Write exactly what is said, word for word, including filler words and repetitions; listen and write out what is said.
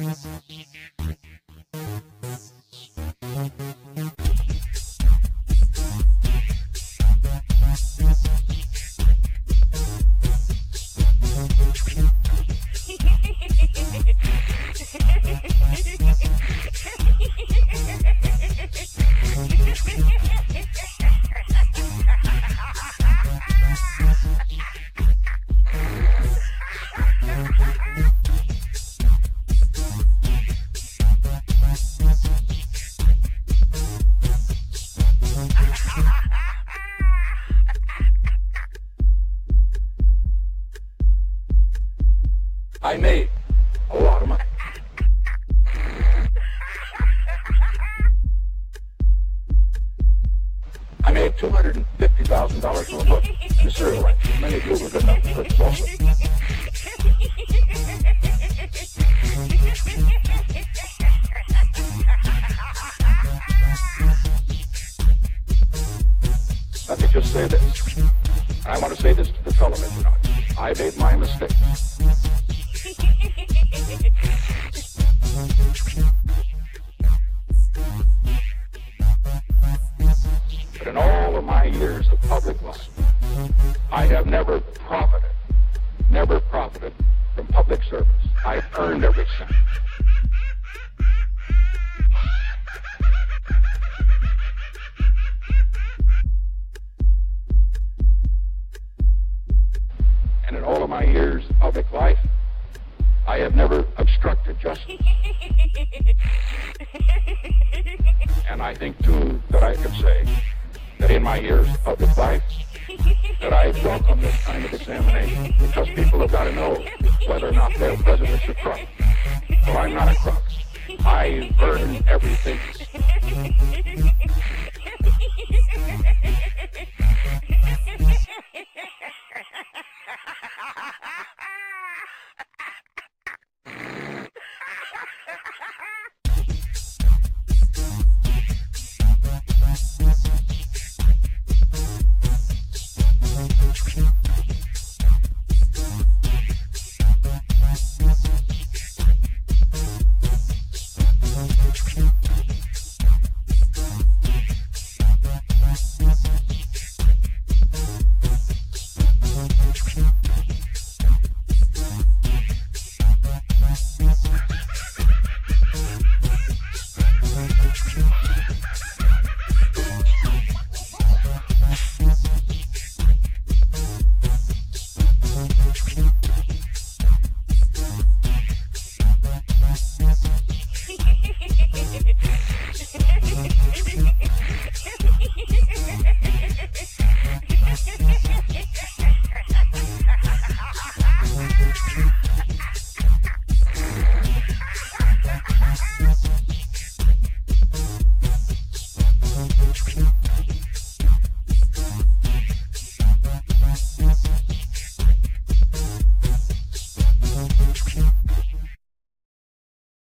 I made a lot of money. I made two hundred fifty thousand dollars from a book, The Serial Rancher. Many of you were good enough to purchase also. Let me just say this. I want to say this to the television audience. I made my mistakes. But in all of my years of public life, I have never profited, never profited from public service. I've earned every cent. And in all of my years of public life, I have never obstructed justice. And I think, too, that I can say that in my years of public life, that I welcome this kind of examination, because people have got to know whether or not their president's a crook. Well, I'm not a crook. I earned everything. Ha ha ha!